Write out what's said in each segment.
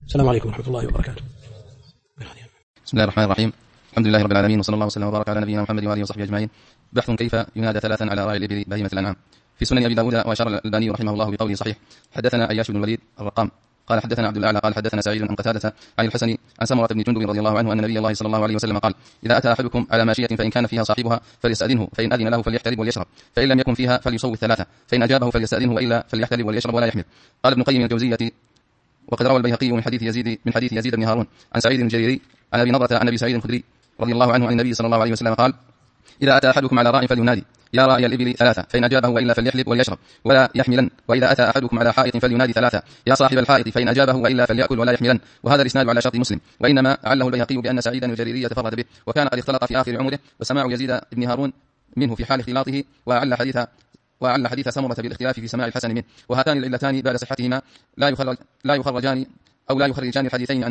السلام عليكم ورحمة الله وبركاته. بسم الله الرحمن الرحيم. الحمد لله رب العالمين، وصلى الله وسلم وبارك على نبينا محمد وآله وصحبه أجمعين. بحث كيف ينادى ثلاثا على راعي الإبل بهيمة الأنعام. في سنن أبي داود، وأشار الألباني رحمه الله بقوله صحيح. حدثنا أياش بن الوليد الرقام قال حدثنا عبد الأعلى قال حدثنا سعيد عن قتادة عن الحسن عن سمرة بن جندب رضي الله عنه أن نبي الله صلى الله عليه وسلم قال: إذا أتى أحدكم على ماشية فإن كان فيها صاحبها فليستأذنه، فإن أذن له فليحتلب وليشرب، فإن لم يكن فيها فليصوت ثلاثة، فإن أجابه فليستأذنه، وإلا فليحتلب وليشرب ولا يحمل. قال ابن قيم الجوزية: وقد روى البيهقي من حديث يزيد بن هارون عن سعيد الجريري عن أبي نضرة عن أبي سعيد الخدري رضي الله عنه عن النبي صلى الله عليه وسلم قال: إذا أتى أحدكم على راع فلينادي: يا راعي الإبل ثلاثة، فإن أجابه وإلا فليحلب وليشرب ولا يحملن. وإذا أتى أحدكم على حائط فلينادي ثلاثة: يا صاحب الحائط، فإن أجابه وإلا فليأكل ولا يحملن. وهذا الإسناد على شرط مسلم، وإنما عله البيهقي بأن سعيدا الجريري تفرد به، وكان قد اختلط في آخر عمره، وسماع يزيد بن هارون منه في حال اختلاطه، وعل حديث سمرة بالاختلاف في سماع الحسن منه. وهاتان العلتان بعد صحتهما لا يخرجان الحديثين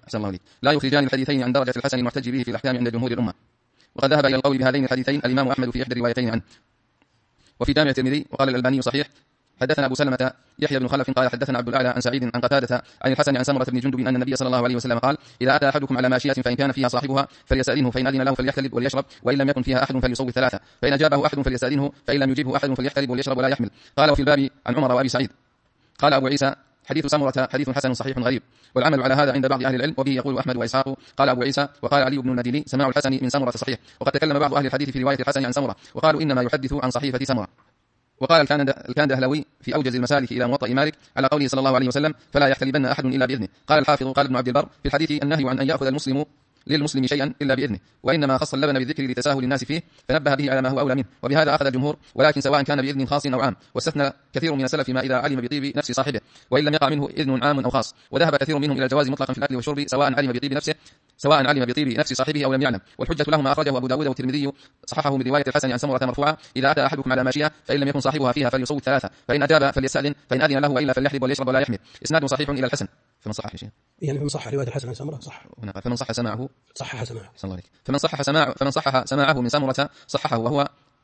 عن درجة الحسن المحتج به في الأحكام عند جمهور الأمة. وقد ذهب إلى القول بهذين الحديثين الإمام أحمد في إحدى الروايتين عنه. وفي جامع الترمذي وقال الألباني صحيح: حدثنا أبو سلمة يحيى بن خلف قال حدثنا عبد الأعلى عن سعيد عن قتادة عن الحسن عن سمرة بن جندب أن النبي صلى الله عليه وسلم قال: إذا أتى أحدكم على ماشية فإن كان فيها صاحبها فليستأذنه، فإن أذن له فليحتلب وليشرب، وإن لم يكن فيها أحد فليصوت ثلاثة، فإن أجابه أحد فليستأذنه، فإن لم يجبه أحد فليحتلب وليشرب ولا يحمل. قال: وفي الباب عن عمر وأبي سعيد. قال أبو عيسى: حديث سمرة حديث حسن صحيح غريب، والعمل على هذا عند بعض أهل العلم، وبه يقول أحمد وإسحاق. قال أبو عيسى: وقال علي بن النديني: سماع الحسن من سمرة صحيح. وقد تكلم بعض أهل الحديث في رواية الحسن عن سمرة، وقالوا إنما يحدث عن صحيفة سمرة. وقال الكندهلوي في أوجز المسالك إلى موطأ مالك على قوله صلى الله عليه وسلم: فلا يحتلبن أحد إلا بإذنه. قال الحافظ قال ابن عبد البر في الحديث: النهي عن أن يأخذ المسلم للمسلم شيئا إلا بإذنه، وإنما خص اللبن بالذكر لتساهل الناس فيه، فنبه به على ما هو أولى منه، وبهذا أخذ الجمهور، ولكن سواء كان بإذن خاص أو عام. واستثنى كثير من السلف ما إذا علم بطيب نفس صاحبه، وإن لم يقع منه إذن عام أو خاص. وذهب كثير منهم إلى الجواز مطلقا في الأكل والشرب، سواء علم بطيب نفس صاحبه أو لم يعلم. والحجة له ما أخرجه أبو داود والترمذي صححه من رواية الحسن عن سمرة مرفوعة: إذا أتى أحدكم على ماشية فإن لم يكن صاحبها فيها فليصوت ثلاثة، فإن أجاب فليستأذن، فإن أذن له وإلا فليحلب وليشرب ولا يحمل. إسناد صحيح إلى الحسن. فمن صحح شيء يعني فمن صح رواية الحسن عن سمرة صح. هنا قال: فمن صح سماعه صحح سماعه. صلى الله عليه. فمن صحح سماعه من سمرة صححه، وهو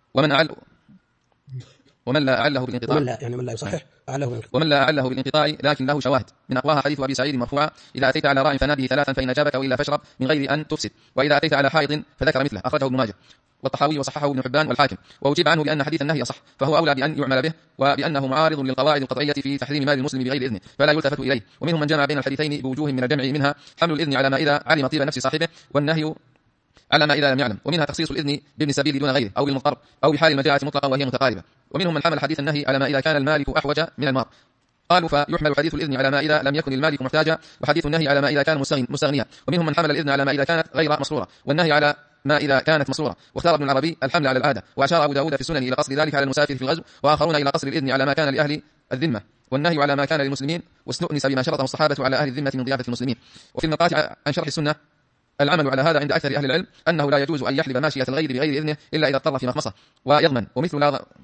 ومن لا أعله بالانقطاع، من لا يصحح أعله ومن لا أعله بالانقطاع لكن له شواهد. من أقواها حديث أبي سعيد مرفوعا: إذا أتيت على راع فناده ثلاثا، فإن أجابك وإلا فاشرب من غير أن تفسد. وإذا أتيت على حائط فذكر مثله، أخرجه ابن ماجه والطحاوي وصححه ابن حبان والحاكم. وأجيب عنه بأن حديث النهي صح، فهو أولى بأن يعمل به، وبأنه معارض للقواعد القطعية في تحريم مال المسلم بغير إذنه، فلا يلتفت إليه. ومنهم من جمع بين الحديثين بوجوه من الجمع، منها حمل الإذن على ما إذا علم طيب نفس صاحبه، والنهي على ما إذا لم يعلم. ومنها تخصيص الإذن بابن سبيل دون غيره، أو بالمضطر، أو بحال المجاعة مطلقا وهي متقاربة. ومنهم من حمل حديث النهي على ما إذا كان المالك أحوج من المار، قالوا فيحمل حديث الإذن على ما إذا لم يكن المالك محتاجا، وحديث النهي على ما إذا كان مستغنيا. ومنهم من حمل الإذن على ما إذا كانت غير مصرورة، والنهي على ما إذا كانت مصرورة. واختار ابن العربي الحمل على العادة، وأشار أبو داود في السنن إلى قصر ذلك على المسافر في الغزو، وآخرون إلى قصر الإذن على ما كان لأهل الذمة، والنهي على ما كان للمسلمين، واستؤنس بما شرطه الصحابة على أهل الذمة من ضيافة المسلمين. وفي المقاطع عن شرح السنة: العمل على هذا عند أكثر أهل العلم أنه لا يجوز أن يحلب ماشية الغير بغير إذنه إلا إذا اضطر في مخمصة ويضمن، ومثل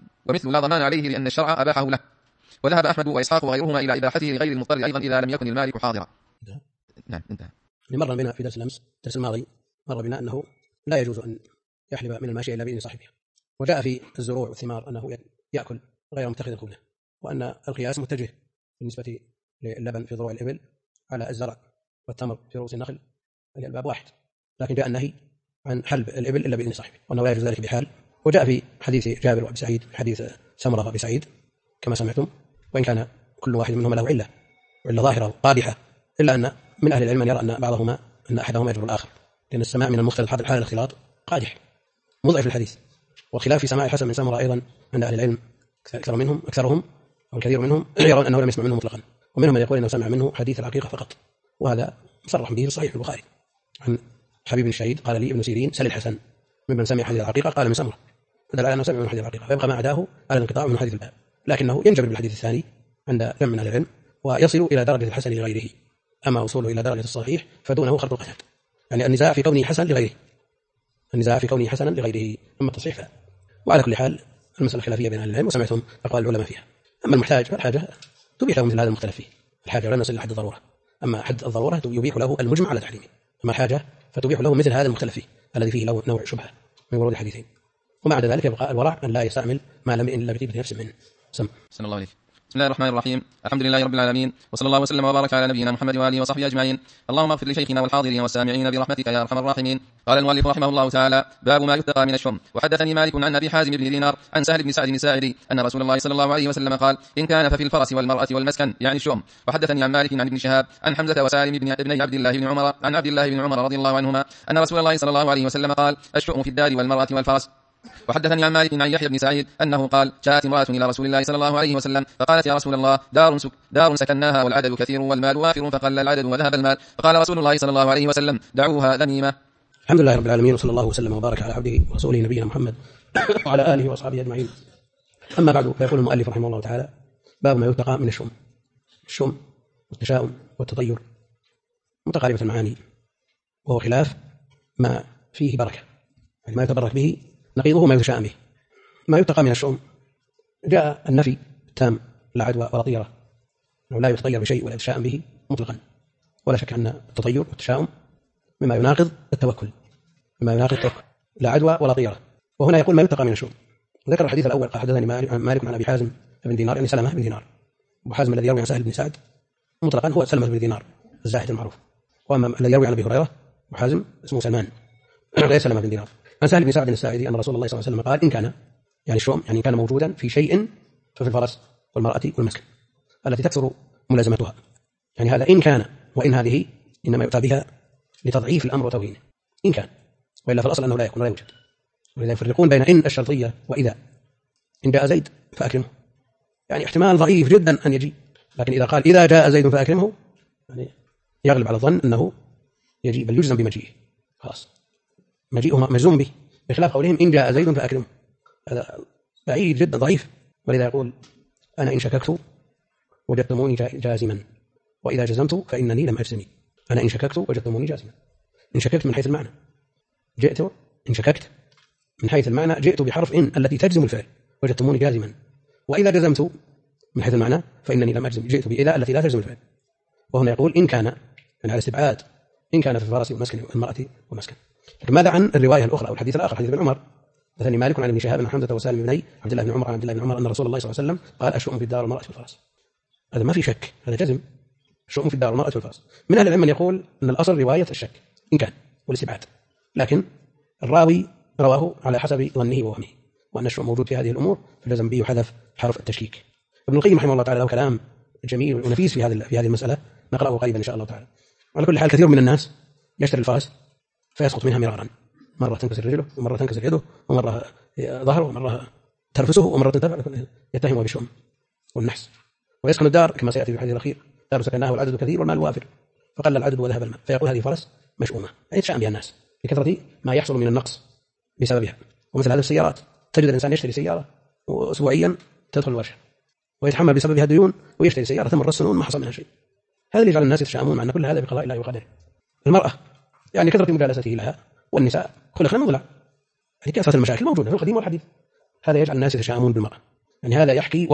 لا ضمان عليه لأن الشرع أباحه له. وذهب أحمد وإسحاق وغيرهما إلى إباحته لغير المضطر أيضا إذا لم يكن المالك حاضرا. نعم انتهى. مر بنا في درس الأمس، درس الماضي، مر بنا أنه لا يجوز أن يحلب من الماشية إلا بإذن صاحبها. وجاء في الزروع والثمار أنه يأكل غير متخذ الخبزة، وأن القياس متجه بالنسبة للبن في ضروع الإبل على الزرع والتمر في رؤوس النخل، الباب واحد. لكن جاء النهي عن حلب الإبل إلا بإذن صاحبه، وأنه لا يجوز ذلك بحال. وجاء في حديث جابر وأبي سعيد، حديث سمرة وأبي سعيد كما سمعتم، وإن كان كل واحد منهما له علة ظاهرة قادحة، إلا أن من أهل العلم من يرى أن أحدهما يجبر الآخر، لأن السماع من المختلط حال الاختلاط قادح مضعف الحديث. والخلاف في سماع الحسن من سمرة أيضا عند أهل العلم، أكثرهم أو الكثير منهم يرون أنه لم يسمع منه مطلقا، ومنهم من يقول أنه سمع منه حديث العقيقة فقط، وهذا مصرح به في صحيح البخاري عن حبيب بن الشهيد قال لي ابن سيرين: سل الحسن ممن سمع حديث العقيقة، قال من سمرة، فدل على أنه سمع من حديث العقيقة، فيبقى ما عداه على الانقطاع من حديث الباب، لكنه ينجبر بالحديث الثاني عند جمع من أهل العلم، ويصل إلى درجة الحسن لغيره. أما وصوله إلى درجة الصحيح فدونه خرط القتاد، يعني النزاع في كونه حسن لغيره، أما التصحيح فلا. وعلى كل حال المسألة خلافية بين أهل العلم، وسمعتم أقوال العلماء فيها. أما المحتاج فالحاجة تبيح له مثل هذا المختلف فيه، الحاجة لا نصل إلى حد الضرورة، أما حد الضرورة يبيح له المجمع على تحريمه، أما الحاجة فتبيح له مثل هذا المختلف فيه الذي فيه نوع شبهة من ورود الحديثين. ومع ذلك يبقى الورع أن لا يستعمل ما لم يئن إلا بطيبة نفس منه. صلى الله عليه. بسم الله الرحمن الرحيم. الحمد لله رب العالمين، وصلى الله وسلم وبارك على نبينا محمد وآله وصحبه أجمعين. اللهم اغفر لشيخنا والحاضرين والسامعين برحمتك يا أرحم الراحمين. قال المؤلف رحمه الله تعالى: باب ما يتقى من الشم. وحدثني مالك عن أبي حازم بن دينار عن سهل بن سعد الساعدي أن رسول الله صلى الله عليه وسلم قال: إن كان ففي الفرس والمرأة والمسكن، يعني الشم. وحدثني عن مالك عن ابن شهاب عن حمزة وسالم بن عبد الله بن عمر عن عبد الله بن عمر رضي الله عنهما أن رسول الله صلى الله عليه وسلم قال: الشؤم في الدار والمرأة والفرس. وحدثني عن مالك عن يحيى بن سعيد أنه قال: جاءت امرأة إلى رسول الله صلى الله عليه وسلم فقالت: يا رسول الله، دار سكناها والعدد كثير والمال وافر فقل العدد وذهب المال. فقال رسول الله صلى الله عليه وسلم: دعوها ذميمة. الحمد لله رب العالمين، وصلى الله وسلم وبارك على عبده ورسوله نبينا محمد وعلى آله وأصحابه أجمعين. أما بعد، فيقول المؤلف رحمه الله تعالى: باب ما يتقى من الشم. الشم والتشاؤم والتطير متقاربة المعاني، وهو خلاف ما فيه بركة، يعني ما يتبرك به نقيضه ما يتشاءم به. ما يتقى من الشؤم جاء النفي التام: لا عدوى ولا طيرة، أنه لا يتطير بشيء ولا يتشاءم به مطلقا. ولا شك أن التطير والتشاؤم مما يناقض التوكل، لا عدوى ولا طيرة. وهنا يقول ما يتقى من الشؤم. ذكر الحديث الأول قال: حدثني مالك عن أبي حازم بن دينار، يعني سلمة بن دينار. أبو حازم الذي يروي عن سهل بن سعد مطلقا هو سلمة بن دينار الزاهد المعروف، وأما الذي يروي عن أبي هريرة أبو حازم اسمه سلمان غير سلمة بن دينار. عن سهل بن سعد الساعدي أن رسول الله صلى الله عليه وسلم قال: إن كان، يعني الشؤم، يعني كان موجودا في شيء ففي الفرس والمرأة والمسكن التي تكثر ملازمتها. يعني هذا إن كان، وإن هذه إنما يؤتى بها لتضعيف الأمر وتوهينه، إن كان، وإلا في الأصل أنه لا يكون ولا يوجد. ولذا يفرقون بين إن الشرطية وإذا. إن جاء زيد فأكرمه، يعني احتمال ضعيف جدا أن يجي، لكن إذا قال إذا جاء زيد فأكرمه، يعني يغلب على الظن أنه يجي، بل يجزم بمجيئه، خلاص مجيئه مجزوم به، بخلاف قولهم إن جاء زيد فأكرمه، هذا بعيد جدا ضعيف. ولذا يقول: أنا إن شككت وجدتموني جازما، وإذا جزمت فإنني لم أجزم. أنا إن شككت وجدتموني جازما. إن شككت من حيث المعنى جئت، إن شككت من حيث المعنى جئت بحرف إن التي تجزم الفعل، وجدتموني جازما. وإذا جزمت من حيث المعنى فإنني لم أجزم، جئت بإذا التي لا تجزم الفعل. وهنا يقول إن كان، يعني على استبعاد إن كان في الفرس والمسكن والمرأة والمسكن. لكن ماذا عن الرواية الأخرى أو الحديث الآخر، حديث ابن عمر؟ مثلا مالك عن ابن شهاب عن حمزة وسالم بن عبد الله بن عمر عن عبد الله بن عمر أن رسول الله صلى الله عليه وسلم قال: الشؤم في الدار والمرأة والفرس. هذا ما في شك، هذا جزم، الشؤم في الدار والمرأة والفرس. من أهل العلم من يقول أن الأصل رواية الشك إن كان والاستبعاد، لكن الراوي رواه على حسب ظنه ووهمه، وأن الشؤم موجود في هذه الأمور فلزم به يحذف حرف التشكيك. ابن القيم رحمه الله تعالى له كلام جميل ونفيس في هذه المسألة، نقرأه قريبا إن شاء الله تعالى. على كل حال، كثير من الناس يشتري الفرس فيسقط منها مرارا، مرة تنكسر رجله، ومرة تنكسر يده، ومرة ظهره، ومرة ترفسه، ومرة تنتفع، يتهمه بالشؤم والنحس. ويسكن الدار كما سيأتي في الحديث الأخير: دار سكناها والعدد كثير والمال وافر فقل العدد وذهب المال. فيقول هذه فرس مشؤومة، يتشأم بها الناس لكثرة ما يحصل من النقص بسببها. ومثل هذه السيارات، تجد الإنسان يشتري سيارة وأسبوعيا تدخل الورشة ويتحمل بسببها ديون، ويشتري سيارة تمر السنون ما حصل منها شيء. هذا اللي يجعل الناس يتشائمون، مع أن كل هذا بقضاء الله وقدره. المرأة يعني كثرة مجالسته لها، والنساء خلقنا من ضلع، يعني كثرة المشاكل موجودة في القديم والحديث. هذا يجعل الناس يتشائمون بالمرأة. يعني هذا يحكي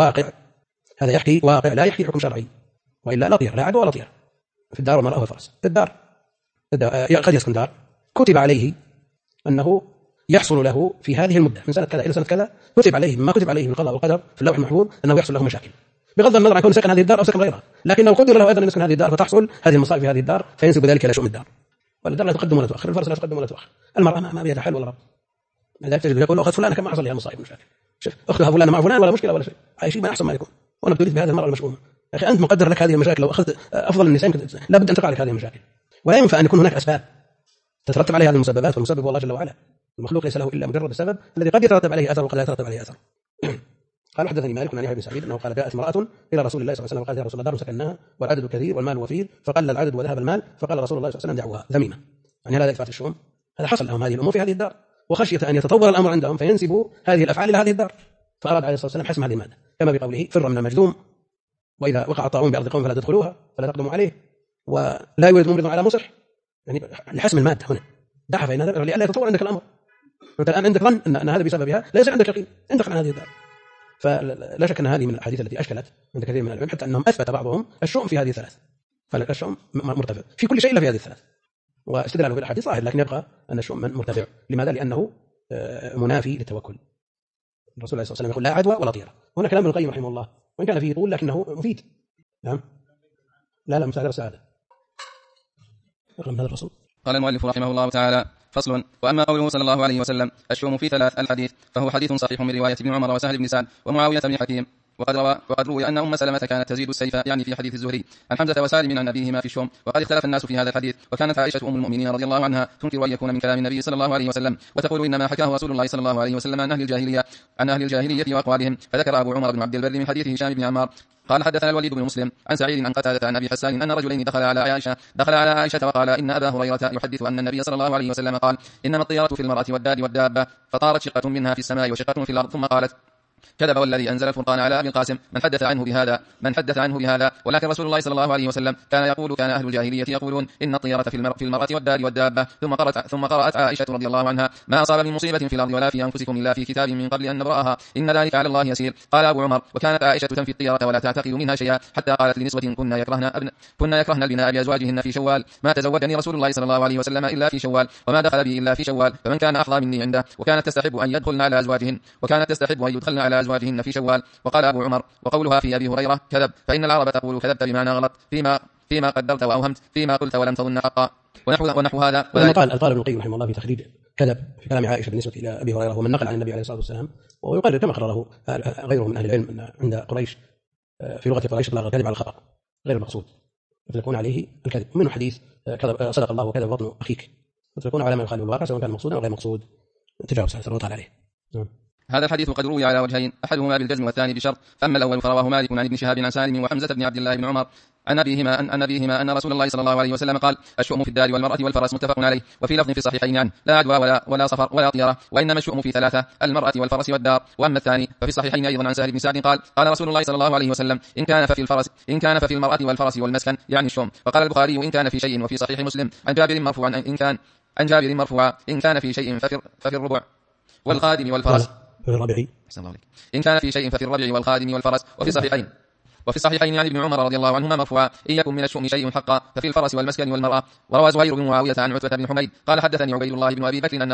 واقع لا يحكي حكم شرعي، وإلا لا طير، لا عدوى ولا طير في الدار والمرأة والفرس. الدار قد يسكن دار كتب عليه أنه يحصل له في هذه المدة من سنة كذا إلى سنة كذا، كتب عليه ما كتب عليه بالقضاء والقدر في اللوح المحفوظ أنه يحصل له مشاكل، بغض النظر عن كونه سكن هذه الدار أو سكن غيرها، لكنه قدر له أيضا أن يسكن هذه الدار فتحصل هذه المصائب في هذه الدار، فينسب ذلك إلى شؤم الدار. والدار لا تقدم ولا تؤخر، الفرس لا تقدم ولا تؤخر، المرأة ما بيدها حل ولا رب. لذلك تجد يقول: أخذ فلانة كما حصل لها مصائب ومشاكل، شوف أختها فلانة مع فلان ولا مشكلة ولا شيء، عايشين ما أحسن ما يكون، وأنا ابتليت بهذه المرأة المشؤومة. يا أخي أنت مقدر لك هذه المشاكل، لو أخذت أفضل النساء لا بد أن تقع لك هذه المشاكل. ولا ينفع أن يكون هناك أسباب تترتب عليها هذه المسببات، والمسبب هو الله جل وعلا. المخلوق ليس له إلا مجرد السبب الذي قد يترتب عليه أثر وقد لا يترتب عليه أثر. قال: حدثني مالك عن يحيى بن سعيد أنه قال: جاءت امرأة إلى رسول الله صلى الله عليه وسلم قالت: يا رسول الله، دار سكناها والعدد كثير والمال وفير فقل العدد وذهب المال. فقال رسول الله صلى الله عليه وسلم: دعوها ذميمة. يعني هذا إثبات الشؤم، هذا حصل لهم هذه الأمور في هذه الدار، وخشية أن يتطور الأمر عندهم فينسبوا هذه الأفعال إلى هذه الدار، فأراد عليه الصلاة والسلام حسم هذه المادة، كما بقوله: فر من المجذوم، وإذا وقع الطاعون بأرض قوم فلا تدخلوها فلا تقدموا عليه، ولا يوجد ممرض على مصح، يعني لحسم المادة هنا دعها فإن هذا لئلا يتطور عندك الأمر. أنت الآن عندك ظن أن هذا بسببها، ليس عندك يقين، انتقل عن هذه الدار. فلا شك أن هذه من الأحاديث التي أشكلت عند كثير من العلماء، حتى أنهم أثبت بعضهم الشؤم في هذه الثلاث، فالشؤم مرتفع في كل شيء إلا في هذه الثلاث، واستدلاله بالأحاديث ظاهر، لكن يبقى أن الشؤم مرتفع. لماذا؟ لأنه منافي للتوكل. الرسول عليه الصلاة والسلام يقول: لا عدوى ولا طيرة. هنا كلام ابن القيم رحمه الله وإن كان فيه طول لكنه مفيد. نعم. لا مساعدة سعادة. أقرأ من هذا الفصل. قال المؤلف رحمه الله تعالى: فصل. وأما قوله صلى الله عليه وسلم الشؤم في 3 الحديث فهو حديث صحيح من رواية ابن عمر وسهل بن سعد ومعاوية بن حكيم. وقد روي أن أم سلمة كانت تزيد السيف، يعني في حديث الزهري، عن حمزة وسالم عن أبيهما في الشؤم. وقد اختلف الناس في هذا الحديث، وكانت عائشة أم المؤمنين رضي الله عنها تنكر أن يكون من كلام النبي صلى الله عليه وسلم، وتقول إنما حكاه رسول الله صلى الله عليه وسلم عن أهل الجاهلية وأقوالهم. فذكر أبو عمر بن عبد البر من حديث هشام بن عمار قال: حدثنا الوليد بن مسلم عن سعيد عن قتادة عن أبي حسان أن رجلين دخل على عائشة وقال: إن أبا هريرة يحدث أن النبي صلى الله عليه وسلم قال: إنما الطيرة في المرأة والدار والدابة، فطارت شقة منها في السماء وشقة في الأرض. ثم قالت: كذب والذي أنزل الفرقان على أبي القاسم من حدث عنه بهذا. ولكن رسول الله صلى الله عليه وسلم كان أهل الجاهلية يقولون إن الطيرة في المرأة والدار والدابة. ثم قرأت عائشة رضي الله عنها: ما أصاب من مصيبة في الأرض ولا في أنفسكم إلا في كتاب من قبل أن نبرأها إن ذلك على الله يسير. قال أبو عمر: وكانت عائشة تنفي الطيرة ولا تعتقد منها شيئا، حتى قالت لنسوة كنا يكرهن البناء بأزواجهن في شوال: ما تزوجني رسول الله صلى الله عليه وسلم إلا في شوال، وما دخل بي إلا في شوال، فمن كان أحظى مني عنده. وكانت تستحب أن يدخلن على أزواجهن في شوال. وقال أبو عمر: وقولها في أبي هريرة كذب، فإن العرب تقول كذبت بمعنى غلط، فيما قدرت وأوهمت، فيما قلت ولم تظن حقا، ونحو هذا. قال ابن القيم رحمه الله في تخريج كذب في كلام عائشة بالنسبة إلى أبي هريرة ومن نقل عن النبي عليه الصلاة والسلام، ويقرر كما قرره غيره من أهل العلم أن عند قريش في لغة قريش إطلاق الكذب على الخطأ غير المقصود فتكون عليه الكذب، ومنه حديث صدق الله وكذب بطن أخيك، فتكون على ما يخالف الواقع سواء كان مقصودا أو غير مقصود. تجاوز صلى الله عليه. هذا الحديث قد روي على وجهين، أحدهما بالجزم والثاني بشرط. فأما الأول فرواه مالك عن ابن شهاب عن سالم وحمزة بن عبد الله بن عمر عن أبيهما أن رسول الله صلى الله عليه وسلم قال: الشؤم في الدار والمرأة والفرس، متفق عليه. وفي لفظ في الصحيحين عنه: لا عدوى ولا صفر ولا طيرة، وإنما الشؤم في 3: المرأة والفرس والدار. وأما الثاني ففي الصحيحين أيضا عن سهل بن سعد قال: قال رسول الله صلى الله عليه وسلم: إن كان ففي المرأة والفرس والمسكن، يعني الشؤم. وقال البخاري: إن كان في شيء. وفي صحيح مسلم عن جابر مرفوعا: إن كان في شيء ففي الربع والخادم والفرس. إن كان في شيء ففي الربع والخادم والفرس. وفي الصحيحين عن ابن عمر رضي الله عنهما مرفوعا: إن يكن من الشؤم شيء حقا ففي الفرس والمسكن والمرأة. وروى زهير بن معاوية عن عتبة بن حميد قال: حدثني عبيد الله بن أبي بكر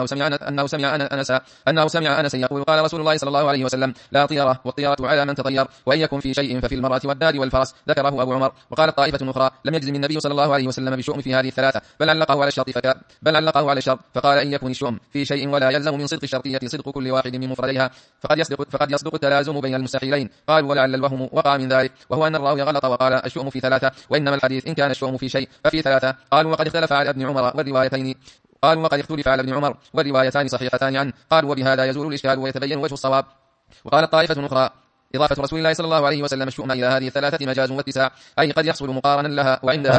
أنه سمع أنس يقول: قال رسول الله صلى الله عليه وسلم: لا طيرة، والطيرة على من تطير. وإن يكن في شيء ففي المرأة والدار والفرس. ذكره أبو عمر. وقالت طائفة أخرى: لم يجزم النبي صلى الله عليه وسلم بالشؤم في هذه ال3، بل علقه على الشرط فقال: إن يكن الشؤم في شيء ولا يلزم من صدق الشرطية صدق كل واحد من مفرديها فقد يصدق التلازم بين المستحيلين. قالوا: ولعل الوهم وقع من ذلك، وهو أن الراوي غلط وقال: الشؤم في 3، وإنما الحديث إن كان الشؤم في شيء ففي 3. قالوا: وقد اختلف على ابن عمر والروايتان صحيحتان عنه. قالوا: وبهذا يزول الإشكال ويتبين وجه الصواب. وقالت طائفة أخرى: إضافة رسول الله صلى الله عليه وسلم الشؤم إلى هذه ال3 مجاز واتساع، أي قد يحصل مقارنا لها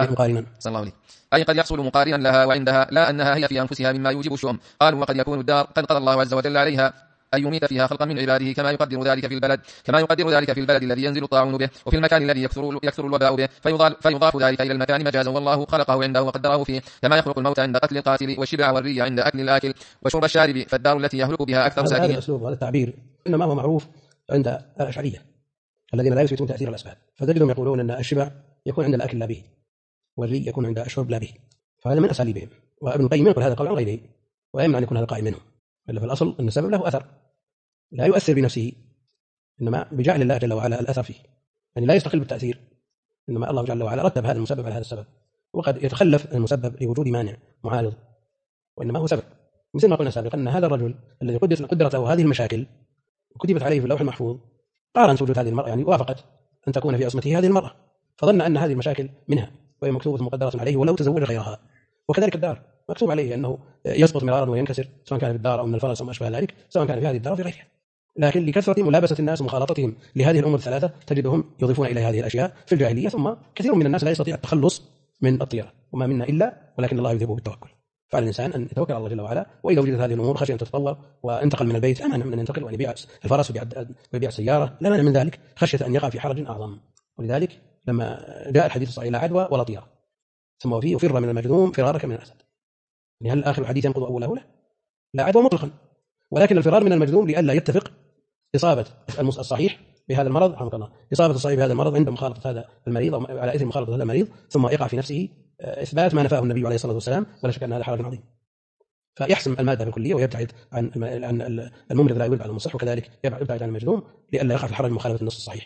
وعندها لا أنها هي في أنفسها مما يوجب الشؤم. قالوا: وقد يكون الدار قد قضى الله عز وجل عليها أن يميت فيها خلقا من عباده كما يقدر ذلك في البلد الذي ينزل الطاعون به، وفي المكان الذي يكثر الوباء به، فيضاف ذلك إلى المكان مجازا، والله خلقه عنده وقدره فيه، كما يخلق الموت عند قتل القاتل والشبع والري عند أكل الآكل وشرب الشارب، فالدار التي يهلك بها أكثر ساكنين. هذا الأسلوب وهذا التعبير إنما هو معروف عند الأشعرية الذين لا يثبتون تأثير الأسباب، فتجدهم يقولون أن الشبع يكون عند الأكل لا به، والري يكون عند الشرب لا به، فهذا من أساليبهم. وابن القيم يقول هذا القول عن غيره ويمنع أن يكون هذا القائل منهم، إلا في الأصل أن السبب له أثر لا يؤثر بنفسه، إنما بجعل الله جل وعلا الأثر فيه، يعني لا يستقل بالتأثير، إنما الله جل وعلا رتب هذا المسبب على هذا السبب، وقد يتخلف المسبب لوجود مانع معارض، وإنما هو سبب. مثل ما قلنا سابقا أن هذا الرجل الذي قدرت له هذه المشاكل وكتبت عليه في اللوح المحفوظ قارن وجود هذه المرأة، يعني وافقت أن تكون في عصمته هذه المرأة، فظن أن هذه المشاكل منها وهي مكتوبة مقدرة عليه ولو تزوج غيرها. وكذلك الدار مكتوب عليه أنه يسقط مرارا وينكسر، سواء كان في الدار أو من الفرس أو ما أشبه ذلك، سواء كان في هذه الدار أو في غيرها، لكن لكثرة ملابسة الناس ومخالطتهم لهذه الأمور ال3 تجدهم يضيفون إلى هذه الأشياء في الجاهلية. ثم كثير من الناس لا يستطيع التخلص من الطيرة، وما منا إلا ولكن الله يذهبه بالتوكل. فعلى الإنسان أن يتوكل على الله جل وعلا، وإذا وجدت هذه الأمور خشية أن تتطور وانتقل من البيت، لا مانع من أن ينتقل وأن يبيع الفرس ويبيع السيارة، لا مانع من ذلك خشية أن يقع في حرج أعظم. ولذلك لما جاء الحديث الصحيح: لا عدوى ولا طيرة، ثم وفيه: وفر من المجذوم فرارك من الأسد. يعني هل آخر الحديث ينقض أوله؟ لا عدوى مطلقا، ولكن الفرار من المجذوم لئلا يتفق إصابة الصحيح بهذا المرض، رحمك الله، إصابة الصحيح بهذا المرض عند مخالطة هذا المريض أو على إثر مخالطة هذا المريض، ثم يقع في نفسه إثبات ما نفاه النبي عليه الصلاة والسلام، ولا شك أن هذا حرج عظيم. فيحسم المادة بالكلية ويبتعد عن الممرض لا يولد على المصح، وكذلك يبتعد عن المجذوم لئلا يقع في الحرج مخالفة النص الصحيح.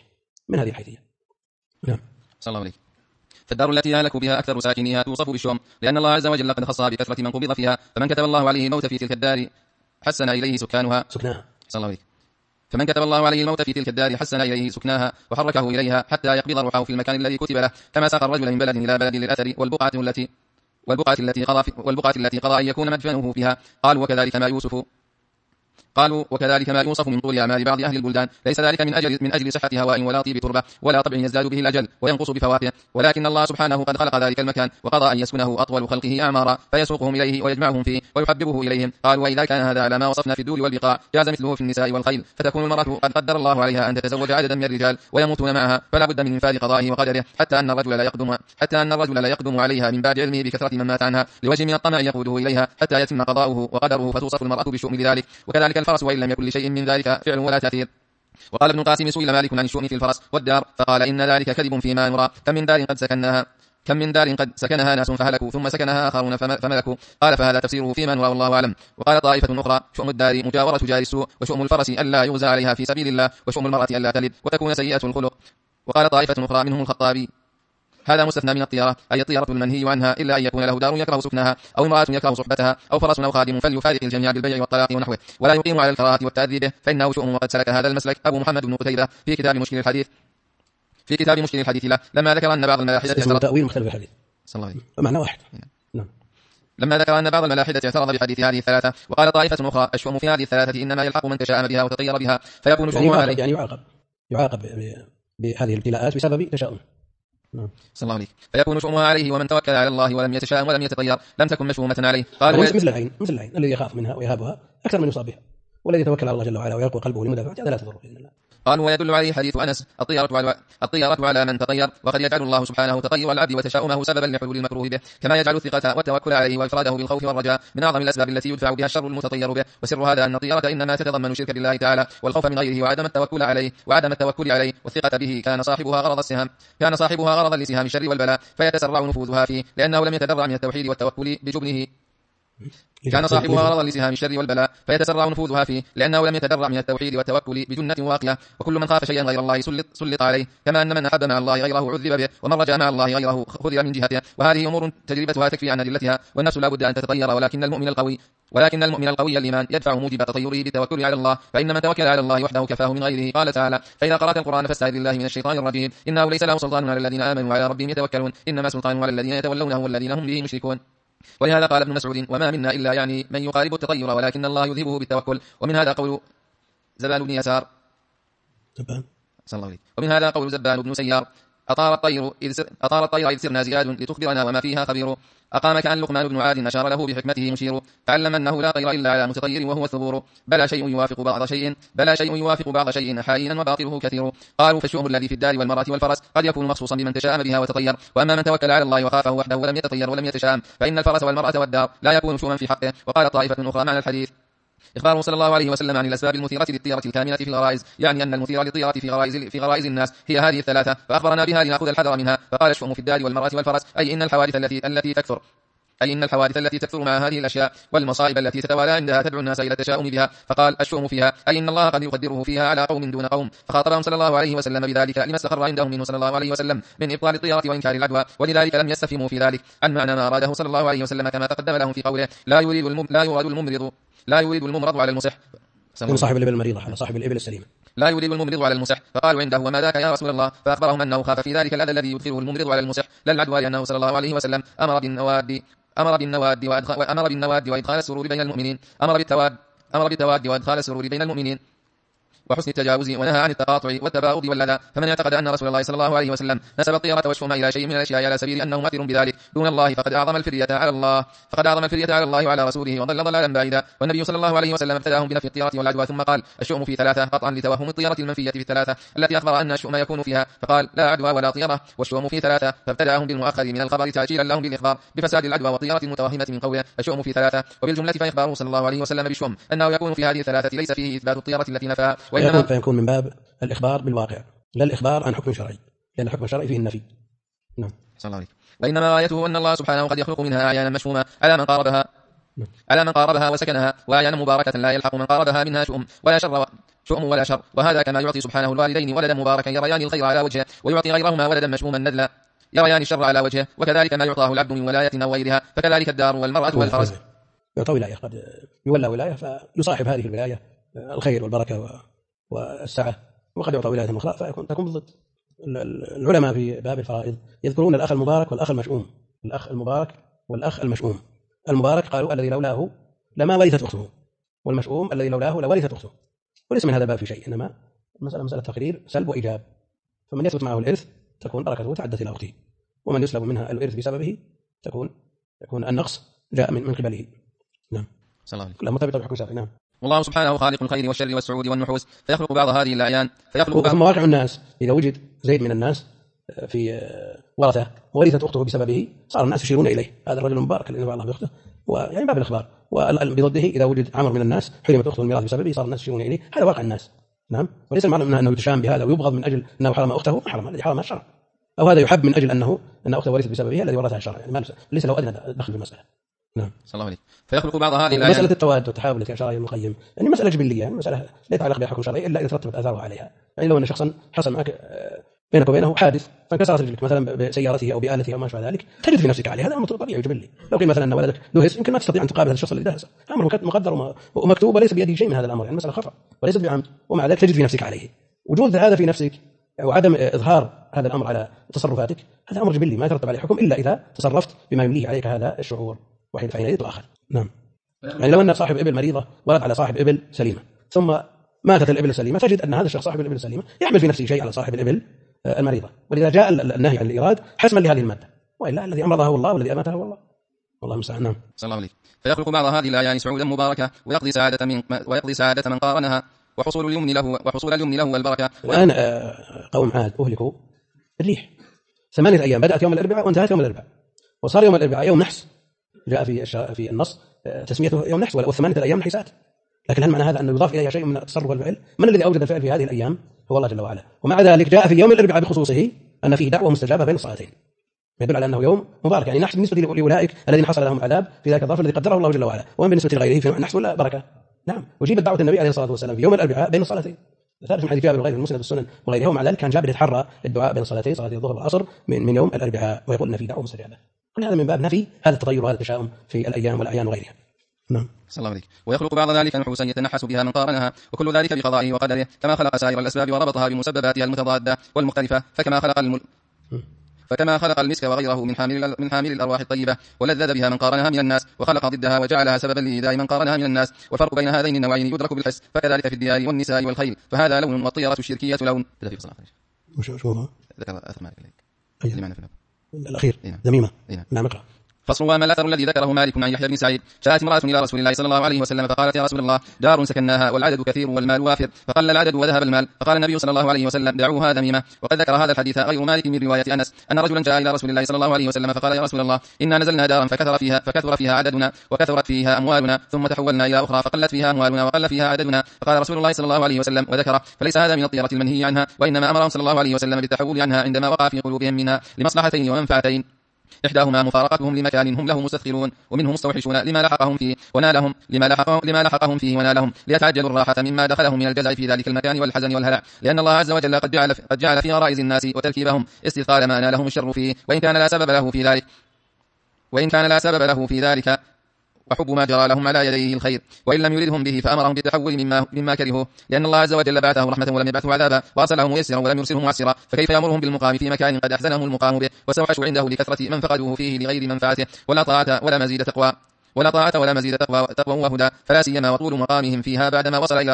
من هذه الحيثية. نعم. صلى الله عليه. فالدار التي يهلك بها أكثر ساكنها توصف بالشؤم، لأن الله عز وجل قد خصها بكثرة من قبض فيها، فمن كتب الله عليه الموت في تلك الدار حسن إليه سكنها. صلى الله عليه. فمن كتب الله عليه الموت في تلك الدار حسن إليه سكناها وحركه إليها حتى يقبض روحه في المكان الذي كتب له، كما ساق الرجل من بلد إلى بلد للأثر والبقعة التي قضى أن يكون مدفنه فيها. قالوا وكذلك ما يوصف من طول أعمال بعض أهل البلدان، ليس ذلك من أجل صحة هواء ولا طيب تربة ولا طبع يزداد به الأجل وينقص بفواته، ولكن الله سبحانه قد خلق ذلك المكان وقضى أن يسكنه أطول خلقه أعمارا فيسوقهم إليه ويجمعهم فيه ويحببه إليهم. قالوا وإذا كان هذا على ما وصفنا في الدور والبقاع جاز مثله في النساء والخيل، فتكون المرأة قد قدر الله عليها أن تتزوج عددا من الرجال ويموتون معها، فلا بد من انفاذ قضائه وقدره، حتى أن الرجل لا يقدم عليها من بعد علمه بكثرة من مات عنها لوجه من الطمع يقوده إليها حتى يتم قضاؤه وقدره، فتوصف المرأة بشؤم لذلك. وكذلك الفرس وإن لم يكن لشيء من ذلك فعل ولا تأثير. وقال ابن القاسم سئل مالك عن الشؤم في الفرس والدار فقال إن ذلك كذب فيما نرى، كم من دار قد سكنها ناس فهلكوا ثم سكنها آخرون فملكوا. قال فهذا تفسيره فيما نرى والله أعلم. وقال طائفة أخرى شؤم الدار مجاورة جار السوء، وشؤم الفرس ألا يغزى عليها في سبيل الله، وشؤم المرأة ألا تلد وتكون سيئة الخلق. وقال طائفة أخرى منهم الخطابي هذا مستثنى من الطيرة، أي الطيرة المنهي عنها إلا أن يكون له دار يكره سكنها أو امرأة يكره صحبتها أو فرس أو خادم فليفارق الجميع بالبيع والطلاق ونحوه، ولا يقيم على الكراهة والتأذي به فإنه شؤم. وقد سلك هذا المسلك أبو محمد بن قتيبة في كتاب مشكل الحديث له لما ذكر أن بعض الملاحدة تأويل مختلف الحديث صلى الله عليه وسلم معنى واحد. نعم. لما ذكر أن بعض الملاحدة اعترض بحديث هذه الثلاثة. وقال طائفة أخرى الشؤم في هذه الثلاثة إنما يلحق من تشاءم بها وتطير بها فيكون شؤم عليه، يعني يعاقب بهذه الابتلاءات بسبب تشاؤم. صلى الله عليه. فيكون شؤمها عليه، ومن توكل على الله ولم يتشاءم ولم يتطير لم تكن مشؤومة عليه. قال مثل العين الذي يخاف منها ويهابها أكثر من يصاب بها، والذي يتوكل على الله جل وعلا ويلقى قلبه لمدافعته هذا لا تضره بإذن الله. قال ويدل عليه حديث أنس الطيرة على من تطير، وقد يجعل الله سبحانه تطير العبد وتشاؤمه سببا لحلول المكروه به، كما يجعل الثقة والتوكل عليه وإفراده بالخوف والرجاء من أعظم الأسباب التي يدفع بها الشر المتطير به. وسر هذا أن الطيرة إنما تتضمن شرك بالله تعالى والخوف من غيره وعدم التوكل عليه والثقة به. كان صاحبها غرضا لسهام الشر والبلاء فيتسرع نفوذها فيه لأنه لم يتدرع من التوحيد والتوكل بجبنه. كان صاحبها غرضا لسهام الشر والبلاء فيتسرع نفوذها فيه لأنه لم يتدرع من التوحيد والتوكل بجنة واقية. وكل من خاف شيئا غير الله سلط عليه، كما أن من أحب مع الله غيره عذب به، ومن رجع مع الله غيره خذل من جهته. وهذه أمور تجربتها تكفي عن أدلتها، والنفس لا بد أن تتغير، ولكن المؤمن القوي الإيمان يدفع موجب تطيره بالتوكل على الله، فإن من توكل على الله وحده كفاه من غيره. قال تعالى فإذا قرأت القرآن فاستعذ بالله من الشيطان الرجيم إنه ليس له سلطان على الذين آمنوا وعلى ربهم يتوكلون إنما سلطانه على الذين يتولونه والذين هم به مشركون. ولهذا قال ابن مسعود وما منا إلا يعني من يقارب التطير ولكن الله يذهبه بالتوكل. ومن هذا قول زبان بن يسار ومن هذا قول زبان بن سيار أطار الطير إذ سرنا زياد لتخبرنا وما فيها خبير. أقام كأن لقمان بن عاد أشار له بحكمته مشير تعلم أنه لا طير إلا على متطير وهو الثبور بلا شيء يوافق بعض شيء حائلا وباطله كثير. قالوا فالشؤم الذي في الدار والمرأة والفرس قد يكون مخصوصا بمن تشاءم بها وتطير، وأما من توكل على الله وخافه وحده ولم يتطير ولم يتشاءم فإن الفرس والمرأة والدار لا يكون شؤما في حقه. وقال طائفة أخرى معنى الحديث إخباره صلى الله عليه وسلم عن الأسباب المثيرة للطيرة الكامنة في الغرائز، يعني أن المثير للطيرة في غرائز الناس هي هذه الثلاثة، فأخبرنا بها لنأخذ الحذر منها. فقال الشؤم في الدار والمرأة والفرس أي إن الحوادث التي تكثر مع هذه الأشياء والمصائب التي تتوالى عندها تدعو الناس إلى التشاؤم بها. فقال الشؤم فيها أي إن الله قد يقدره فيها على قوم دون قوم، فخاطبهم صلى الله عليه وسلم بذلك لما استقر عندهم منه صلى الله عليه وسلم من إبطال الطيرة وإنكار العدوى، ولذلك لم يستفهموا في ذلك عن معنى ما أراده صلى الله عليه وسلم كما تقدم لهم في قوله لا يريد الممرض على المصح صاحب الإبل المريضة على صاحب الإبل السليمة لا يريد الممرض على المصح. فقالوا عنده وما ذاك يا رسول الله؟ فأخبرهم أنه خاف في ذلك الأذى الذي يدخله الممرض على المصح لا العدوى، لأنه صلى الله عليه وسلم أمر بالنواد وإدخال السرور بين المؤمنين وإدخال السرور بين المؤمنين وحسن التجاوز، ونهى عن التقاطع والتباغض واللذى. فمن اعتقد أن رسول الله صلى الله عليه وسلم نسب الطيرة والشؤم إلى شيء من الأشياء على سبيل أنه مؤثر بذلك دون الله فقد أعظم الفرية على الله وعلى رسوله وضل ضلالا بعيدا. والنبي صلى الله عليه وسلم ابتداهم بنفي الطيرة والعدوى ثم قال الشؤم في ثلاثة قطعا لتوهم الطيرة المنفية في الثلاثة التي أخبر أن الشؤم يكون فيها، فقال لا عدوى ولا طيرة والشؤم في ثلاثة، فابتداهم بالمؤخر من الخبر تعجيلا لهم بالإخبار بفساد العدوى والطيرة المتوهمة من قوله الشؤم في ثلاثة. وبالجملة فإخباره صلى الله عليه وسلم بالشؤم أنه يكون في هذه الثلاثة ليس فيه إثبات الطيرة التي نفاها، وإنما فيكون من باب الإخبار بالواقع لا الإخبار عن حكم شرعي، لأن الحكم الشرعي فيه النفي. نعم. صلى الله عليه. وإنما غايته أن الله سبحانه قد يخلق منها أعيانا مشؤومة على من قاربها وسكنها، وأعيانا مباركة لا يلحق من قاربها منها شؤم ولا شر، وهذا كما يعطي سبحانه الوالدين ولدا مباركا يريان الخير على وجهه، ويعطي غيرهما ولدا مشؤوما ندلا يريان الشر على وجهه، وكذلك ما يعطاه العبد من ولاية أو غيرها، فكذلك الدار والمرأة والفرس. يعطى ولاية، قد يولى ولاية فيصاحب هذه الولاية الخير والبركة والسعة، وقد يعطى ولاية أخرى فتكون بالضد. العلماء في باب الفرائض يذكرون الأخ المبارك والأخ المشؤوم. الأخ المبارك والأخ المشؤوم. المبارك قالوا الذي لولاه لما ورثت أخته، والمشؤوم الذي لولاه لورثت أخته. وليس من هذا الباب في شيء، إنما المسألة مسألة تقرير سلب وإيجاب، فمن يثبت معه الإرث تكون بركته تعدت إلى أخته، ومن يسلب منها الإرث بسببه يكون النقص جاء من قبله. نعم، كلها مرتبطة بحكم شرعي. نعم. والله سبحانه خالق الخير والشر والسعود والنحوس، فيخلق بعض هذه الأعيان ثم واقع الناس إذا وجد زيد من الناس في ورثة ورثت أخته بسببه صار الناس يشيرون إليه هذا الرجل المبارك الذي نفع الله بأخته، ويعني باب الإخبار. وبضده إذا وجد عمر من الناس حرمت أخته الميراث بسببه صار الناس يشيرون إليه، هذا واقع الناس. نعم. وليس المعنى منها أنه يتشام بهذا ويبغض من أجل أنه حرم أخته، حرم الذي حرمها الشرع، أو هذا يحب من أجل أن أخته ورثت بسببه الذي ورثها الشرع، يعني ليس له أدنى دخل في المسألة. نعم. صلى الله عليه. فيخلق بعض هذه الآيات. مسألة التواد والتحابل التي أشار ابن القيم يعني مسألة جبلية، يعني مسألة لا يتعلق بها حكم شرعي إلا إذا ترتبت آثارها عليها. يعني لو أن شخصا حصل معك بينك وبينه حادث فانكسرت رجلك مثلا بسيارته أو بآلته أو ما شابه ذلك، تجد في نفسك عليه، هذا أمر طبيعي جبلي. لو قيل مثلا أن ولدك دهس يمكن ما تستطيع أن تقابل هذا الشخص الذي دهسه، أمر مقدر ومكتوب وليس بيده شيء من هذا الأمر، يعني مسألة خطأ وليست بعمد، ومع ذلك تجد في نفسك عليه. وجود هذا في نفسك وعدم إظهار هذا الأمر على تصرفاتك هذا أمر جبلي ما يترتب عليه حكم إلا إذا تصرفت بما يمليه عليك هذا الشعور، وحينئذ تؤخذ. نعم. يعني لو أن صاحب إبل مريضة ورد على صاحب إبل سليمة ثم ماتت الإبل السليمة، تجد أن هذا الشخص صاحب الإبل السليمة يحمل في نفسه شيء على صاحب الإبل المريضة، ولذا جاء النهي عن الإيراد حسما لهذه المادة، وإلا الذي أمرضها هو الله والذي أماتها هو الله. والله المستعان. نعم. صلى الله عليه. فيخلق بعض هذه الأعيان سعودا مباركة ويقضي سعادة من قارنها وحصول اليمن له والبركة. الآن قوم عاد أهلكوا الريح 8 أيام، بدأت يوم الأربعاء وانتهت يوم الأربعاء، وصار يوم الأربعاء يوم نحس، جاء في النص تسميته يوم نحس والثمانية الأيام نحسات. لكن هل معنى هذا أنه يضاف إليها شيء من التصرف والفعل؟ من الذي أوجد الفعل في هذه الأيام؟ هو الله جل وعلا. ومع ذلك جاء في يوم الأربعاء بخصوصه أن فيه دعوة مستجابة بين الصلاتين، يدل على أنه يوم مبارك، يعني نحس بالنسبة لأولئك الذين حصل لهم العذاب في ذاك الظرف الذي قدره الله جل وعلا، ومن بالنسبة لغيره في نحس ولا بركة. نعم. وجيبت دعوة النبي عليه الصلاة والسلام في يوم الأربعاء بين الصلاتين، ثابت من حديث جابر وغيره المسند والسنن وغيرها، ومع ذلك كان جابر يتحرى الدعاء بين صلاتي الظهر والعصر من يوم الأربعاء، ويقول أن في دعوة مستجابة. كل هذا من باب نفي هذا التطير وهذا التشاؤم في الأيام والأعيان وغيرها. نعم. صلى الله عليه. ويخلق بعض ذلك نحوسا يتنحس بها من قارنها، وكل ذلك بقضائه وقدره، كما خلق سائر الأسباب وربطها بمسبباتها المتضادة والمختلفة، فكما خلق المسك وغيره من حامل الأرواح الطيبة ولذذ بها من قارنها من الناس، وخلق ضدها وجعلها سببا لإيذاء من قارنها من الناس. والفرق بين هذين النوعين يدرك بالحس، فكذلك في الديار والنساء والخيل، فهذا لون والطيرة الشركية لون. شو ذكر أثر مالك اللي معنا في الأخير ذميمة. نعم. اقرأ. فصل. وأما الأثر الذي ذكره مالك عن يحيى بن سعيد: جاءت امرأة إلى رسول الله صلى الله عليه وسلم فقالت: يا رسول الله، دار سكناها والعدد كثير والمال وافر، فقل العدد وذهب المال. فقال النبي صلى الله عليه وسلم: دعوها ذميمة. وقد ذكر هذا الحديث غير مالك من رواية أنس أن رجلا جاء إلى رسول الله صلى الله عليه وسلم فقال: يا رسول الله، إنا نزلنا دارا فكثر فيها عددنا وكثرت فيها أموالنا، ثم تحولنا إلى أخرى فقلت فيها أموالنا وقل فيها عددنا. فقال رسول الله صلى الله عليه وسلم وذكر: فليس هذا من الطيرة المنهي عنها، وإنما أمرهم صلى الله عليه وسلم بالتحول عنها عندما وقع في قلوبهم منها لمصلحتين ومنفعتين: إحداهما مفارقتهم لمكان هم له مستثقلون، ومنهم مستوحشون لما لحقهم فيه ونالهم لما لحقهم فيه ونالهم، ليتعجلوا الراحة مما دخلهم من الجزع في ذلك المكان والحزن والهلع، لأن الله عز وجل قد جعل في غرائز الناس وتركيبهم استثقال ما نالهم الشر فيه، وإن كان لا سبب له في ذلك وحب ما جرى لهم على يديه الخير، وإن لم يردهم به فأمرهم بالتحول مما كرهوه، لأن الله عز وجل بعثه رحمة ولم يبعثه عذابا، وأرسله ميسرا ولم يرسله معسرا، فكيف يأمرهم بالمقام في مكان قد أحزنهم المقام به، وسوحشوا عنده لكثرة من فقدوه فيه لغير منفعته، ولا طاعة ولا مزيد تقوى وهدى، فلا سيما وطول مقامهم فيها بعدما وصل إلى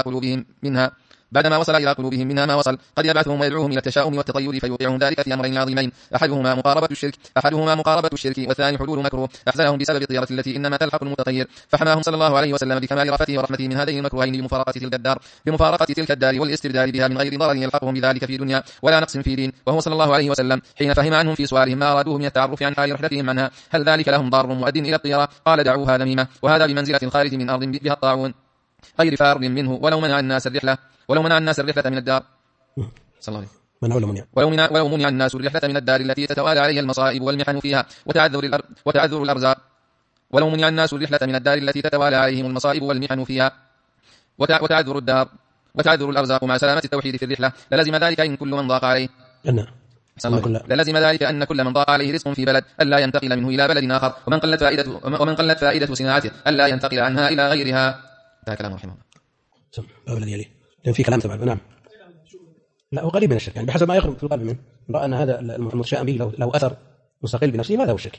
قلوبهم منها ما وصل، قد يبعثهم ويدعوهم إلى التشاؤم والتطير فيوقعهم ذلك في أمرين عظيمين: أحدهما مقاربة الشرك، والثاني حلول مكروه أحزنهم بسبب الطيرة التي إنما تلحق المتطير، فحماهم صلى الله عليه وسلم بكمال رأفته ورحمته من هذين المكروهين بمفارقة تلك الدار والاستبدال بها من غير ضرر يلحقهم بذلك في دنيا ولا نقص في دين. وهو صلى الله عليه وسلم حين فهم عنهم في سؤالهم ما أرادوه من التعرف عن حال رحلتهم عنها هل ذلك لهم ضار مؤد إلى الطيرة، قال: دعوها ذميمة، وهذا بمنزلة الخارج من أرض بها الطاعون غير فار منه، ولو منع الناس الرحلة من الدار. صلى الله عليه. ولو منع الناس الرحلة من الدار التي تتوالى عليها المصائب والمحن فيها وتعذر الأرزاق، ولو منع الناس الرحلة من الدار التي تتوالى عليهم المصائب والمحن فيها وتعذر الدار، وتعذر الأرزاق مع سلامة التوحيد في الرحلة للزم ذلك إن كل من ضاق عليه للزم ذلك أن كل من ضاق عليه رزق في بلد ألا ينتقل منه إلى بلد آخر، ومن قلت فائدة صناعته ألا ينتقل عنها إلى غيرها. انتهى كلامه رحمه الله. باب الذي يليه لأن في كلام تبع. نعم. لا هو قريب من الشرك، يعني بحسب ما يخرج في القلب منه، رأى أن هذا المتشائم به له أثر مستقل بنفسه، ماذا هو الشرك؟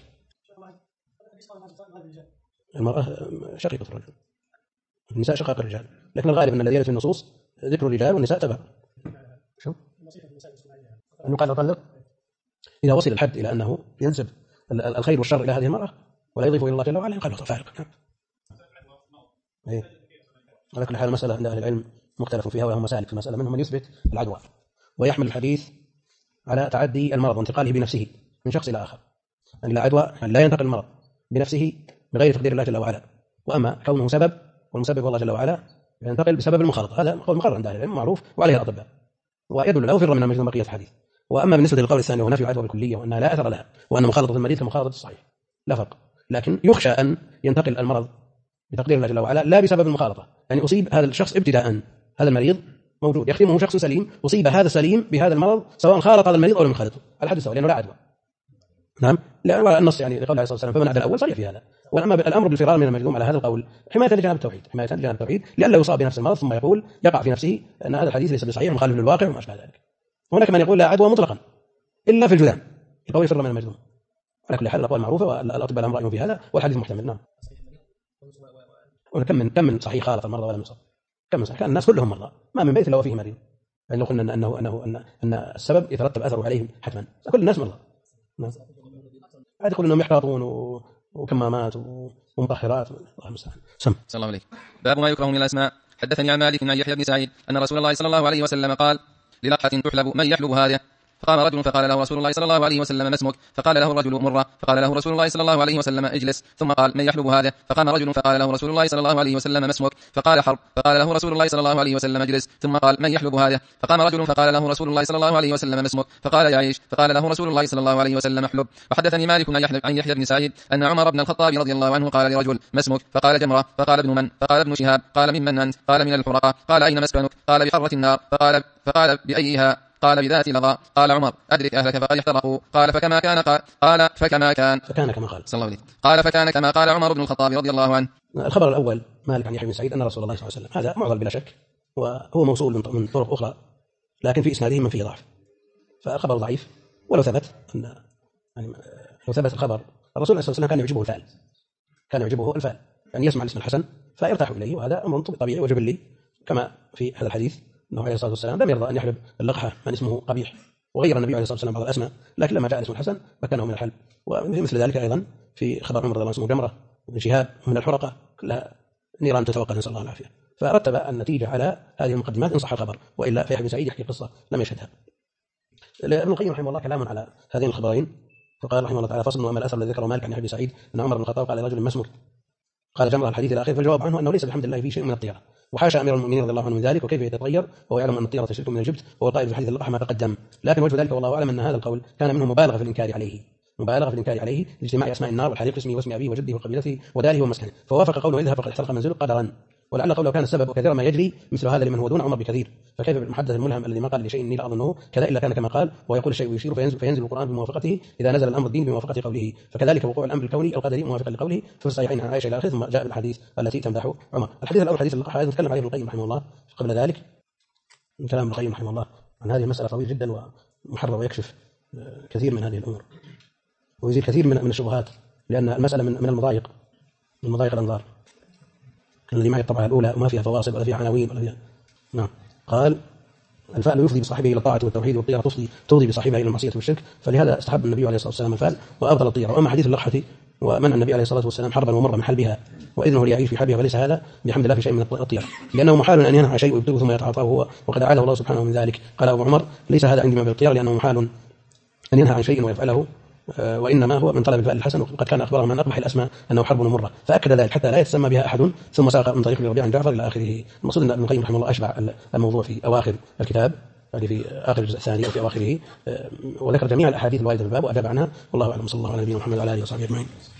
المرأة شقيقة الرجل، النساء شقائق الرجال، لكن الغالب أن الذي يرد في النصوص ذكر الرجال والنساء تبع. شو؟ أنه قال طلق إذا وصل الحد إلى أنه ينسب الخير والشر إلى هذه المرأة ولا يضيفه إلى الله جل وعلا، قال له فارق. إيه. على كل حال المسألة عند أهل العلم مختلف فيها، وهم مسالك في المسألة، منهم من يثبت العدوى ويحمل الحديث على تعدي المرض وانتقاله بنفسه من شخص إلى آخر، أن لا عدوى أن لا ينتقل المرض بنفسه بغير تقدير الله جل وعلا، وأما كونه سبب والمسبب والله جل وعلا ينتقل بسبب المخالطة. هذا قول مقرر عند أهل العلم معروف وعليه الأطباء، ويدل له فر من المجنون بقية الحديث. وأما بالنسبة للقول الثاني ونفي العدوى بالكلية وأنها لا أثر لها، وأن مخالطة المريض كمخالطة الصحيح، لا فرق، لكن يخشى أن ينتقل المرض بتقدير الله جل وعلا لا بسبب المخالطة، يعني أصيب هذا الشخص ابتداء، هذا المريض موجود يخدمه شخص سليم، أصيب هذا السليم بهذا المرض سواء خالط هذا المريض أو لم يخالطه، على حد سواء لأنه لا عدوى. نعم، لأن النص يعني لقول عليه الصلاة والسلام فمن عدا الأول صريح في هذا. وأما الأمر بالفرار من المجذوم على هذا القول حماية لجانب التوحيد، حماية لجانب التوحيد، لئلا يصاب بنفس المرض ثم يقول يقع في نفسه أن هذا الحديث ليس بصحيح مخالف للواقع وما أشبه ذلك. هناك من يقول لا عدوى مطلقا إلا في الجذام، يقول يفر من المجذوم. على كل حال الأقوال معروفة والأطباء لهم رأيهم في هذا والحديث محتمل. نعم. كم من صحيح خالط المرضى ولم يصاب، كم من صحيح، كان الناس كلهم مرضى، ما من بيت إلا وفيه مريض، يعني لو قلنا أن السبب يترتب أثره عليهم حتما، كل الناس مرضى. نعم. عاد يقول انهم يحتاطون وكمامات ومطهرات، الله المستعان. صلى الله عليه. باب ما يكره من الاسماء. حدثني عن مالك عن يحيى بن سعيد ان رسول الله صلى الله عليه وسلم قال للقحة تحلب من يحلب هذه؟ فقام رجل فقال له رسول الله صلى الله عليه وسلم ما اسمك؟ فقال له الرجل مرة. فقال له رسول الله صلى الله عليه وسلم اجلس. ثم قال من يحلب هذا؟ فقام رجل فقال له رسول الله صلى الله عليه وسلم ما اسمك؟ فقال حرب. فقال له رسول الله صلى الله عليه وسلم اجلس. ثم قال من يحلب هذا؟ فقام رجل فقال له رسول الله صلى الله عليه وسلم ما اسمك؟ فقال يعيش. فقال له رسول الله صلى الله عليه وسلم احلب. وحدثني مالك عن يحيى بن سعيد ان عمر بن الخطاب رضي الله عنه قال لرجل ما اسمك؟ فقال جمرة. فقال ابن من؟ فقال ابن شهاب. قال ممن انت؟ قال من الحرقاء. قال اين مسكنك؟ قال بحرة النار. فقال بايها؟ قال بذات لظى. قال عمر أدرك أهلك فقد احترقوا. قال فكما كان قال فكما كان كما قال صلى الله عليه. قال فكان كما قال عمر بن الخطاب رضي الله عنه. الخبر الأول مالك عن يحيى بن سعيد أن رسول الله صلى الله عليه وسلم، هذا معضل بلا شك، وهو موصول من طرق أخرى لكن في إسناده من فيه ضعف، فالخبر ضعيف. ولو ثبت يعني لو ثبت الخبر، الرسول صلى الله عليه وسلم كان يعجبه الفعل، يعني يسمع الاسم الحسن فيرتاح إليه، وهذا أمر طبيعي وجبلي، كما في هذا الحديث أنه عليه الصلاة والسلام لم يرضى أن يحلب اللقحة من اسمه قبيح، وغير النبي عليه الصلاة والسلام بعض الأسماء، لكن لما جاء الاسم الحسن مكنه من الحلب. ومثل ذلك أيضا في خبر عمر رضي الله عنه اسمه جمرة وابن شهاب من الحرقة، كلها نيران تتوقد، نسأل الله العافية. فرتب النتيجة على هذه المقدمات إن صح الخبر، وإلا فيحيى بن سعيد يحكي قصة لم يشهدها. ابن القيم رحمه الله كلام على هذين الخبرين، فقال رحمه الله تعالى فصل. وأما الأثر الذي ذكره مالك عن يحيى بن سعيد أن عمر بن الخطاب قال لرجل ما اسمك؟ قال جمرة الحديث الأخير، فالجواب عنه أنه ليس بحمد الله فيه شيء من الطيرة، وحاشا أمير المؤمنين رضي الله عنه من ذلك، وكيف يتطير وهو يعلم أن الطيرة شرك من الجبت، وهو القائل في حديث اللقحة ما تقدم. لكن وجه ذلك والله أعلم أن هذا القول كان منه مبالغة في الإنكار عليه لاجتماع أسماء النار والحريق اسمه واسم أبيه وجده وقبيلته وداره ومسكنه، فوافق قوله اذهب فقد احترق منزله قدرا. ولعل قوله كان السبب وكثيرا ما يجري مثل هذا لمن هو دون عمر بكثير، فكيف بالمحدث الملهم الذي ما قال لشيء إني لا أظنه كذا إلا كان كما قال، ويقول الشيء يشير فينزل القرآن بموافقته إذا نزل الأمر الديني بموافقة قوله، فكذلك وقوع الأمر الكوني القدري موافقا لقوله في الصحيحين عن عائشة إلى آخره. ثم جاء الحديث التي تمدح عمر. الحديث الأول حديث اللقحة هذا نتكلم عليه ابن القيم رحمه الله قبل ذلك. كلام ابن القيم رحمه الله عن هذه المسألة طويل جدا ومحرر، ويكشف كثير من هذه الأمور ويزيل كثير من الشبهات، لأن المسألة من المضايق الأنظار الذي معي الطبعة الأولى وما فيها فواصل ولا فيها عناوين ولا فيها. نعم. قال الفعل يفضي بصاحبه إلى الطاعة والتوحيد، والطيرة تفضي بصاحبها إلى المعصية والشرك، فلهذا استحب النبي عليه الصلاة والسلام الفعل وأبطل الطيرة. وأما حديث اللقحة ومنع النبي عليه الصلاة والسلام حربا ومرة من حلبها وإذنه ليعيش في حلبها، فليس هذا بحمد الله في شيء من الطيرة، لأنه محال أن ينهى شيء ويبطله ثم يتعاطاه هو، وقد أعاذه الله سبحانه من ذلك. قال أبو عمر ليس هذا عندي ما بالطيرة، لأنه محال أن ينهى عن شيء ويفعله، وإنما هو من طلب الفعل الحسن، وقد كان أخبره من أقبح الأسماء أنه حرب مرة، فأكد ذلك حتى لا يتسمى بها أحد، ثم ساق من طريق ربيع عن جعفر إلى آخره. المقصود أن ابن القيم رحمه الله أشبع الموضوع في أواخر الكتاب، يعني في آخر الجزء الثاني أو في أواخره، وذكر جميع الأحاديث الواردة في الباب وأجاب عنها، والله أعلم. صلى الله على نبينا محمد وعلى آله وصحبه أجمعين.